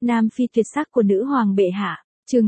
Nam phi tuyệt sắc của nữ hoàng bệ hạ, chương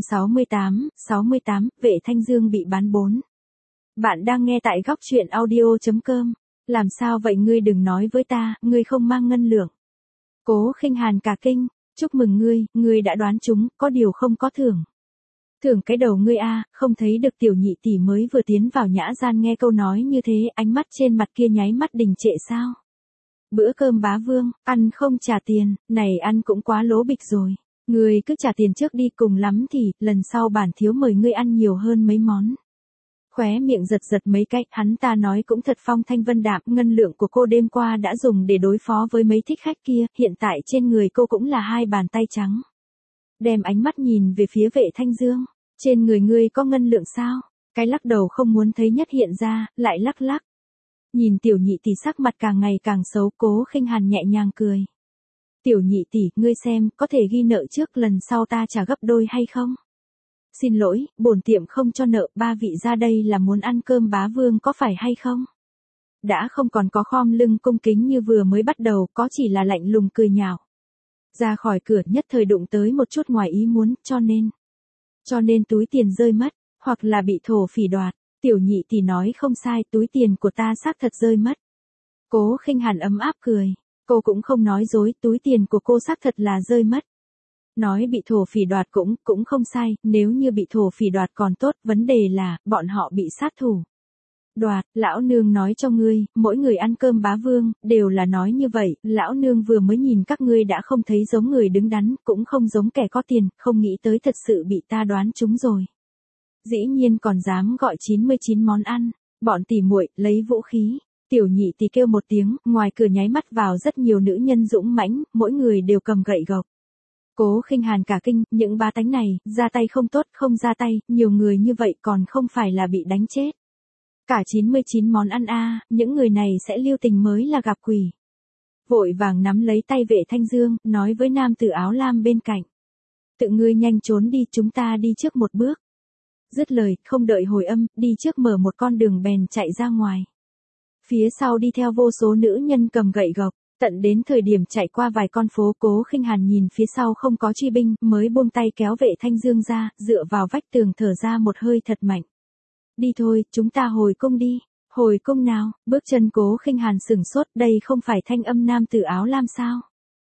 68, Vệ Thanh Dương bị bán 4. Bạn đang nghe tại góc truyện audio.com. Làm sao vậy, ngươi đừng nói với ta, ngươi không mang ngân lượng. Cố Khinh Hàn cả kinh, chúc mừng ngươi đã đoán trúng, có điều không có thưởng. Thưởng cái đầu ngươi a, không thấy được tiểu nhị tỷ mới vừa tiến vào nhã gian nghe câu nói như thế, ánh mắt trên mặt kia nháy mắt đình trệ sao? Bữa cơm bá vương, ăn không trả tiền, này ăn cũng quá lố bịch rồi. Ngươi cứ trả tiền trước đi, cùng lắm thì, lần sau bản thiếu mời ngươi ăn nhiều hơn mấy món. Khóe miệng giật mấy cái, hắn ta nói cũng thật phong thanh vân đạm, ngân lượng của cô đêm qua đã dùng để đối phó với mấy thích khách kia, hiện tại trên người cô cũng là 2 bàn tay trắng. Đem ánh mắt nhìn về phía Vệ Thanh Dương, trên người ngươi có ngân lượng sao? Cái lắc đầu không muốn thấy nhất hiện ra, lại lắc. Nhìn tiểu nhị tỷ sắc mặt càng ngày càng xấu, Cố Khinh Hàn nhẹ nhàng cười. Tiểu nhị tỷ, ngươi xem, có thể ghi nợ trước, lần sau ta trả gấp đôi hay không? Xin lỗi, bổn tiệm không cho nợ, 3 vị ra đây là muốn ăn cơm bá vương có phải hay không? Đã không còn có khom lưng cung kính như vừa mới bắt đầu, có chỉ là lạnh lùng cười nhạo. Ra khỏi cửa nhất thời đụng tới một chút ngoài ý muốn, cho nên túi tiền rơi mất, hoặc là bị thổ phỉ đoạt. Tiểu nhị tỷ nói không sai, túi tiền của ta xác thật rơi mất. Cố Khinh Hàn ấm áp cười, cô cũng không nói dối, túi tiền của cô xác thật là rơi mất. Nói bị thổ phỉ đoạt cũng không sai, nếu như bị thổ phỉ đoạt còn tốt, vấn đề là, bọn họ bị sát thủ đoạt. Lão nương nói cho ngươi, mỗi người ăn cơm bá vương, đều là nói như vậy, lão nương vừa mới nhìn các ngươi đã không thấy giống người đứng đắn, cũng không giống kẻ có tiền, không nghĩ tới thật sự bị ta đoán trúng rồi. Dĩ nhiên còn dám gọi 99 món ăn, bọn tỉ muội lấy vũ khí. Tiểu nhị tỷ kêu một tiếng, ngoài cửa nháy mắt vào rất nhiều nữ nhân dũng mãnh, mỗi người đều cầm gậy gộc. Cố Khinh Hàn cả kinh, những bá tánh này, ra tay không tốt, không ra tay, nhiều người như vậy còn không phải là bị đánh chết. Cả 99 món ăn a, những người này sẽ lưu tình mới là gặp quỷ. Vội vàng nắm lấy tay Vệ Thanh Dương, nói với nam tử áo lam bên cạnh. Tự ngươi nhanh trốn đi, chúng ta đi trước một bước. Dứt lời, không đợi hồi âm, đi trước mở một con đường bèn chạy ra ngoài. Phía sau đi theo vô số nữ nhân cầm gậy gộc, tận đến thời điểm chạy qua vài con phố, Cố Khinh Hàn nhìn phía sau không có truy binh, mới buông tay kéo Vệ Thanh Dương ra, dựa vào vách tường thở ra một hơi thật mạnh. Đi thôi, chúng ta hồi cung đi. Hồi cung nào? Bước chân Cố Khinh Hàn sửng sốt, đây không phải thanh âm nam tử áo lam sao?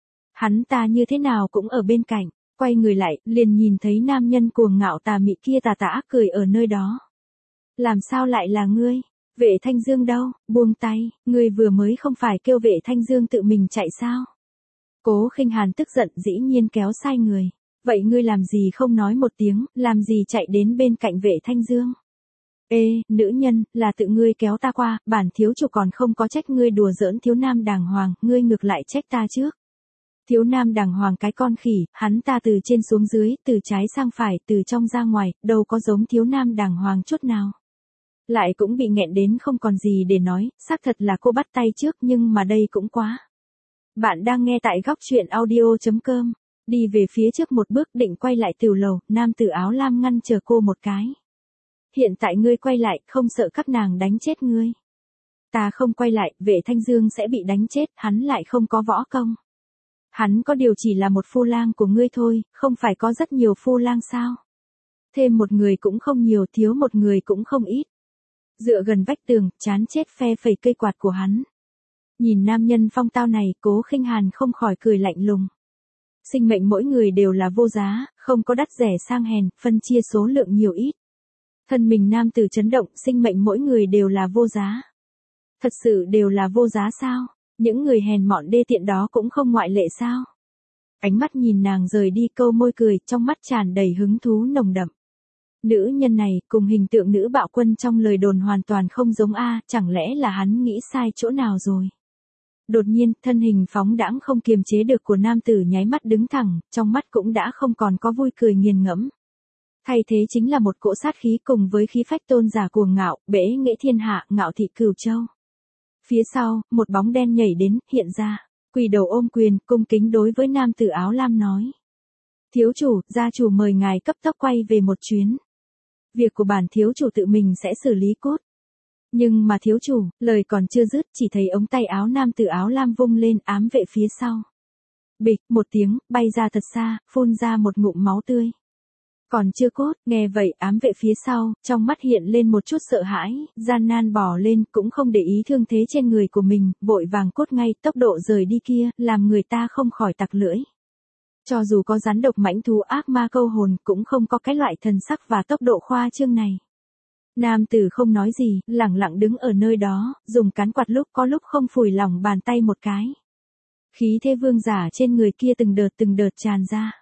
Hắn ta như thế nào cũng ở bên cạnh. Quay người lại, liền nhìn thấy nam nhân cuồng ngạo tà mị kia tà ác cười ở nơi đó. Làm sao lại là ngươi? Vệ Thanh Dương đâu? Buông tay, ngươi vừa mới không phải kêu Vệ Thanh Dương tự mình chạy sao? Cố Khinh Hàn tức giận, dĩ nhiên kéo sai người. Vậy ngươi làm gì không nói một tiếng, làm gì chạy đến bên cạnh Vệ Thanh Dương? Ê, nữ nhân, là tự ngươi kéo ta qua, bản thiếu chủ còn không có trách ngươi đùa giỡn thiếu nam đàng hoàng, ngươi ngược lại trách ta trước. Thiếu nam đàng hoàng cái con khỉ, hắn ta từ trên xuống dưới, từ trái sang phải, từ trong ra ngoài, đâu có giống thiếu nam đàng hoàng chút nào. Lại cũng bị nghẹn đến không còn gì để nói, xác thật là cô bắt tay trước, nhưng mà đây cũng quá. Bạn đang nghe tại góc truyện audio.com, đi về phía trước một bước định quay lại tiểu lầu, nam tử áo lam ngăn chờ cô một cái. Hiện tại ngươi quay lại, không sợ các nàng đánh chết ngươi. Ta không quay lại, Vệ Thanh Dương sẽ bị đánh chết, hắn lại không có võ công. Hắn có điều chỉ là một phu lang của ngươi thôi, không phải có rất nhiều phu lang sao? Thêm một người cũng không nhiều, thiếu một người cũng không ít. Dựa gần vách tường, chán chết phe phẩy cây quạt của hắn. Nhìn nam nhân phong tao này, Cố Khinh Hàn không khỏi cười lạnh lùng. Sinh mệnh mỗi người đều là vô giá, không có đắt rẻ sang hèn, phân chia số lượng nhiều ít. Thân mình nam tử chấn động, sinh mệnh mỗi người đều là vô giá. Thật sự đều là vô giá sao? Những người hèn mọn đê tiện đó cũng không ngoại lệ sao? Ánh mắt nhìn nàng rời đi, câu môi cười, trong mắt tràn đầy hứng thú nồng đậm. Nữ nhân này, cùng hình tượng nữ bạo quân trong lời đồn hoàn toàn không giống a, chẳng lẽ là hắn nghĩ sai chỗ nào rồi? Đột nhiên, thân hình phóng đãng không kiềm chế được của nam tử nháy mắt đứng thẳng, trong mắt cũng đã không còn có vui cười nghiền ngẫm. Thay thế chính là một cỗ sát khí cùng với khí phách tôn giả cuồng ngạo, bẽ nghệ thiên hạ, ngạo thị cửu châu. Phía sau, một bóng đen nhảy đến, hiện ra, quỳ đầu ôm quyền, cung kính đối với nam tử áo lam nói. Thiếu chủ, gia chủ mời ngài cấp tốc quay về một chuyến. Việc của bản thiếu chủ tự mình sẽ xử lý cốt. Nhưng mà thiếu chủ, lời còn chưa dứt, chỉ thấy ống tay áo nam tử áo lam vung lên ám vệ phía sau. Bịch, một tiếng, bay ra thật xa, phun ra một ngụm máu tươi. Còn chưa cốt, nghe vậy ám vệ phía sau, trong mắt hiện lên một chút sợ hãi, gian nan bò lên, cũng không để ý thương thế trên người của mình, vội vàng cốt ngay, tốc độ rời đi kia, làm người ta không khỏi tặc lưỡi. Cho dù có rắn độc mãnh thú ác ma câu hồn, cũng không có cái loại thần sắc và tốc độ khoa trương này. Nam tử không nói gì, lẳng lặng đứng ở nơi đó, dùng cán quạt lúc có lúc không phủi lòng bàn tay một cái. Khí thế vương giả trên người kia từng đợt tràn ra.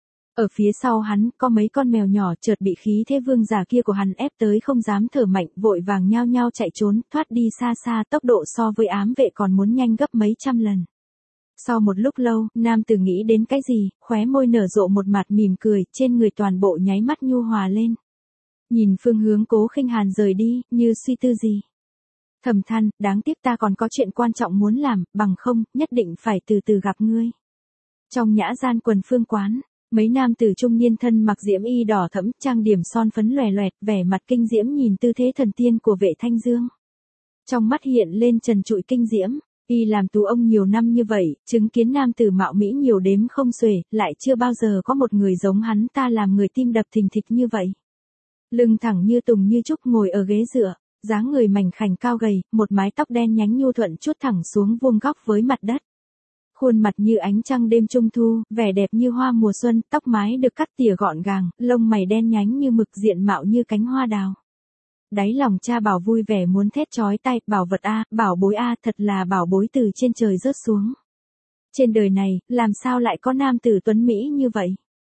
Ở phía sau hắn, có mấy con mèo nhỏ chợt bị khí thế vương giả kia của hắn ép tới không dám thở mạnh, vội vàng nhao nhao chạy trốn, thoát đi xa xa, tốc độ so với ám vệ còn muốn nhanh gấp mấy trăm lần. Sau một lúc lâu, nam tử nghĩ đến cái gì, khóe môi nở rộ một mặt mỉm cười, trên người toàn bộ nháy mắt nhu hòa lên. Nhìn phương hướng Cố Khinh Hàn rời đi, như suy tư gì. Thầm than, đáng tiếc ta còn có chuyện quan trọng muốn làm, bằng không, nhất định phải từ từ gặp ngươi. Trong nhã gian quần phương quán, mấy nam tử trung niên thân mặc diễm y đỏ thẫm, trang điểm son phấn lòe loẹt, vẻ mặt kinh diễm nhìn tư thế thần tiên của Vệ Thanh Dương. Trong mắt hiện lên trần trụi kinh diễm, y làm tú ông nhiều năm như vậy, chứng kiến nam tử mạo mỹ nhiều đếm không xuể, lại chưa bao giờ có một người giống hắn ta làm người tim đập thình thịch như vậy. Lưng thẳng như tùng như trúc ngồi ở ghế dựa, dáng người mảnh khảnh cao gầy, một mái tóc đen nhánh nhu thuận chút thẳng xuống vuông góc với mặt đất. Khuôn mặt như ánh trăng đêm trung thu, vẻ đẹp như hoa mùa xuân, tóc mái được cắt tỉa gọn gàng, lông mày đen nhánh như mực, diện mạo như cánh hoa đào. Đáy lòng cha Bảo vui vẻ muốn thét chói tai, bảo vật a, bảo bối a, thật là bảo bối từ trên trời rớt xuống. Trên đời này, làm sao lại có nam tử tuấn mỹ như vậy?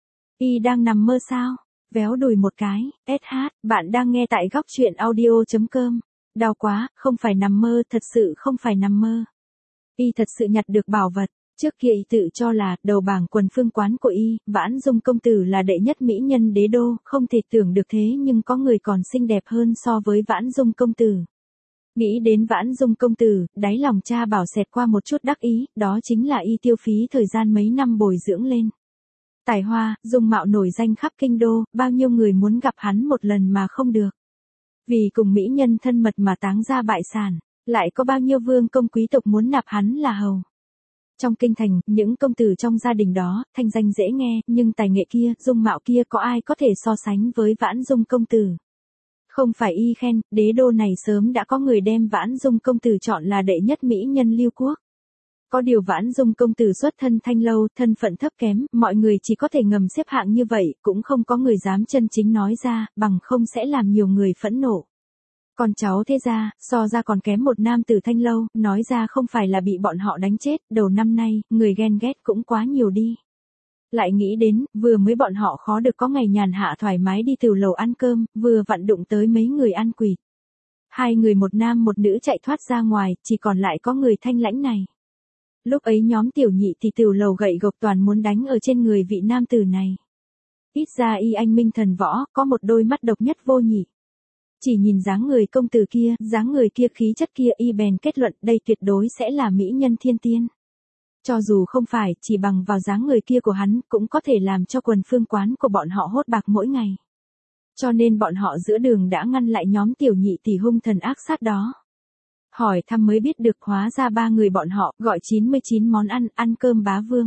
Y đang nằm mơ sao? Véo đùi một cái, SH, bạn đang nghe tại góc truyện audio.com. Đau quá, không phải nằm mơ, thật sự không phải nằm mơ. Y thật sự nhặt được bảo vật, trước kia y tự cho là, đầu bảng quần phương quán của y, Vãn Dung công tử là đệ nhất mỹ nhân đế đô, không thể tưởng được thế nhưng có người còn xinh đẹp hơn so với Vãn Dung công tử. Nghĩ đến Vãn Dung công tử, đáy lòng cha Bảo xẹt qua một chút đắc ý, đó chính là y tiêu phí thời gian mấy năm bồi dưỡng lên. Tài hoa, dung mạo nổi danh khắp kinh đô, bao nhiêu người muốn gặp hắn một lần mà không được. Vì cùng mỹ nhân thân mật mà táng ra bại sản, lại có bao nhiêu vương công quý tộc muốn nạp hắn là hầu. Trong kinh thành, những công tử trong gia đình đó, thanh danh dễ nghe, nhưng tài nghệ kia, dung mạo kia có ai có thể so sánh với Vãn Dung công tử. Không phải y khen, đế đô này sớm đã có người đem Vãn Dung công tử chọn là đệ nhất mỹ nhân lưu quốc. Có điều Vãn Dung công tử xuất thân thanh lâu, thân phận thấp kém, mọi người chỉ có thể ngầm xếp hạng như vậy, cũng không có người dám chân chính nói ra, bằng không sẽ làm nhiều người phẫn nộ. Con cháu thế ra, so ra còn kém một nam tử thanh lâu, nói ra không phải là bị bọn họ đánh chết, đầu năm nay, người ghen ghét cũng quá nhiều đi. Lại nghĩ đến, vừa mới bọn họ khó được có ngày nhàn hạ thoải mái đi từ lầu ăn cơm, vừa vặn đụng tới mấy người ăn quỵt. Hai người một nam một nữ chạy thoát ra ngoài, chỉ còn lại có người thanh lãnh này. Lúc ấy nhóm tiểu nhị thì tiểu lầu gậy gộc toàn muốn đánh ở trên người vị nam tử này. Ít ra y anh minh thần võ, có một đôi mắt độc nhất vô nhị. Chỉ nhìn dáng người công tử kia, dáng người kia khí chất kia y bèn kết luận đây tuyệt đối sẽ là mỹ nhân thiên tiên. Cho dù không phải, chỉ bằng vào dáng người kia của hắn, cũng có thể làm cho quần phương quán của bọn họ hốt bạc mỗi ngày. Cho nên bọn họ giữa đường đã ngăn lại nhóm tiểu nhị tỷ hung thần ác sát đó. Hỏi thăm mới biết được hóa ra ba người bọn họ gọi 99 món ăn, ăn cơm bá vương.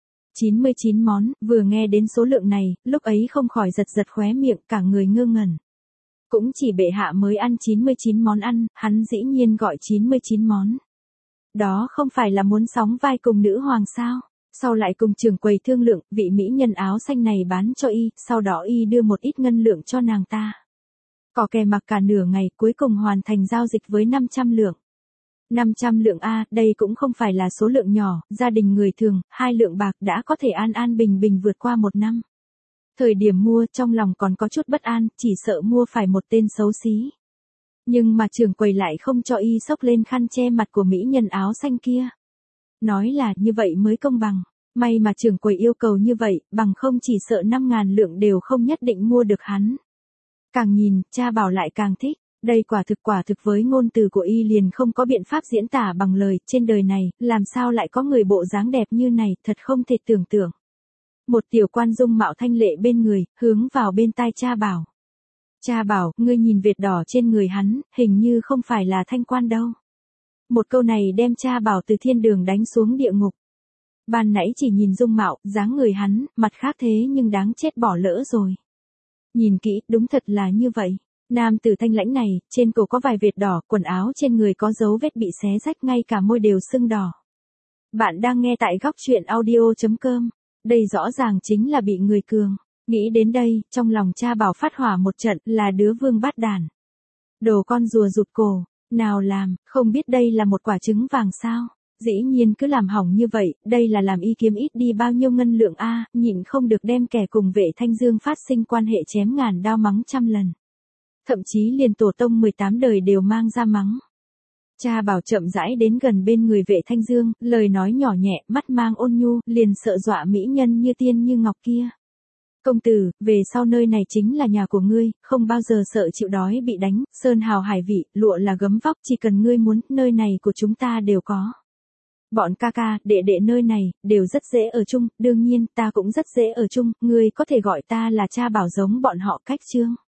99 món, vừa nghe đến số lượng này, lúc ấy không khỏi giật giật khóe miệng, cả người ngơ ngẩn. Cũng chỉ bệ hạ mới ăn 99 món ăn, hắn dĩ nhiên gọi 99 món. Đó không phải là muốn sóng vai cùng nữ hoàng sao? Sau lại cùng trưởng quầy thương lượng, vị mỹ nhân áo xanh này bán cho y, sau đó y đưa một ít ngân lượng cho nàng ta. Có kè mặc cả nửa ngày, cuối cùng hoàn thành giao dịch với 500 lượng. 500 lượng A, đây cũng không phải là số lượng nhỏ, gia đình người thường, 2 lượng bạc đã có thể an an bình bình vượt qua một năm. Thời điểm mua trong lòng còn có chút bất an, chỉ sợ mua phải một tên xấu xí. Nhưng mà trưởng quầy lại không cho y xốc lên khăn che mặt của mỹ nhân áo xanh kia. Nói là như vậy mới công bằng. May mà trưởng quầy yêu cầu như vậy, bằng không chỉ sợ 5.000 lượng đều không nhất định mua được hắn. Càng nhìn, cha Bảo lại càng thích. Đây quả thực với ngôn từ của y liền không có biện pháp diễn tả bằng lời. Trên đời này, làm sao lại có người bộ dáng đẹp như này, thật không thể tưởng tượng. Một tiểu quan dung mạo thanh lệ bên người, hướng vào bên tai cha Bảo. Cha Bảo, ngươi nhìn vệt đỏ trên người hắn, hình như không phải là thanh quan đâu. Một câu này đem cha Bảo từ thiên đường đánh xuống địa ngục. Ban nãy chỉ nhìn dung mạo, dáng người hắn, mặt khác thế nhưng đáng chết bỏ lỡ rồi. Nhìn kỹ, đúng thật là như vậy. Nam tử thanh lãnh này, trên cổ có vài vệt đỏ, quần áo trên người có dấu vết bị xé rách, ngay cả môi đều sưng đỏ. Bạn đang nghe tại góc truyện audio.com. Đây rõ ràng chính là bị người cường. Nghĩ đến đây, trong lòng cha Bảo phát hỏa một trận, là đứa vương bát đàn. Đồ con rùa rụt cổ, nào làm, không biết đây là một quả trứng vàng sao? Dĩ nhiên cứ làm hỏng như vậy, đây là làm y kiếm ít đi bao nhiêu ngân lượng a, nhịn không được đem kẻ cùng Vệ Thanh Dương phát sinh quan hệ chém ngàn đao mắng trăm lần. Thậm chí liền tổ tông 18 đời đều mang ra mắng. Cha Bảo chậm rãi đến gần bên người Vệ Thanh Dương, lời nói nhỏ nhẹ, mắt mang ôn nhu, liền sợ dọa mỹ nhân như tiên như ngọc kia. Công tử, về sau nơi này chính là nhà của ngươi, không bao giờ sợ chịu đói bị đánh, sơn hào hải vị, lụa là gấm vóc, chỉ cần ngươi muốn, nơi này của chúng ta đều có. Bọn ca ca, đệ đệ nơi này, đều rất dễ ở chung, đương nhiên, ta cũng rất dễ ở chung, ngươi có thể gọi ta là cha Bảo giống bọn họ cách chương.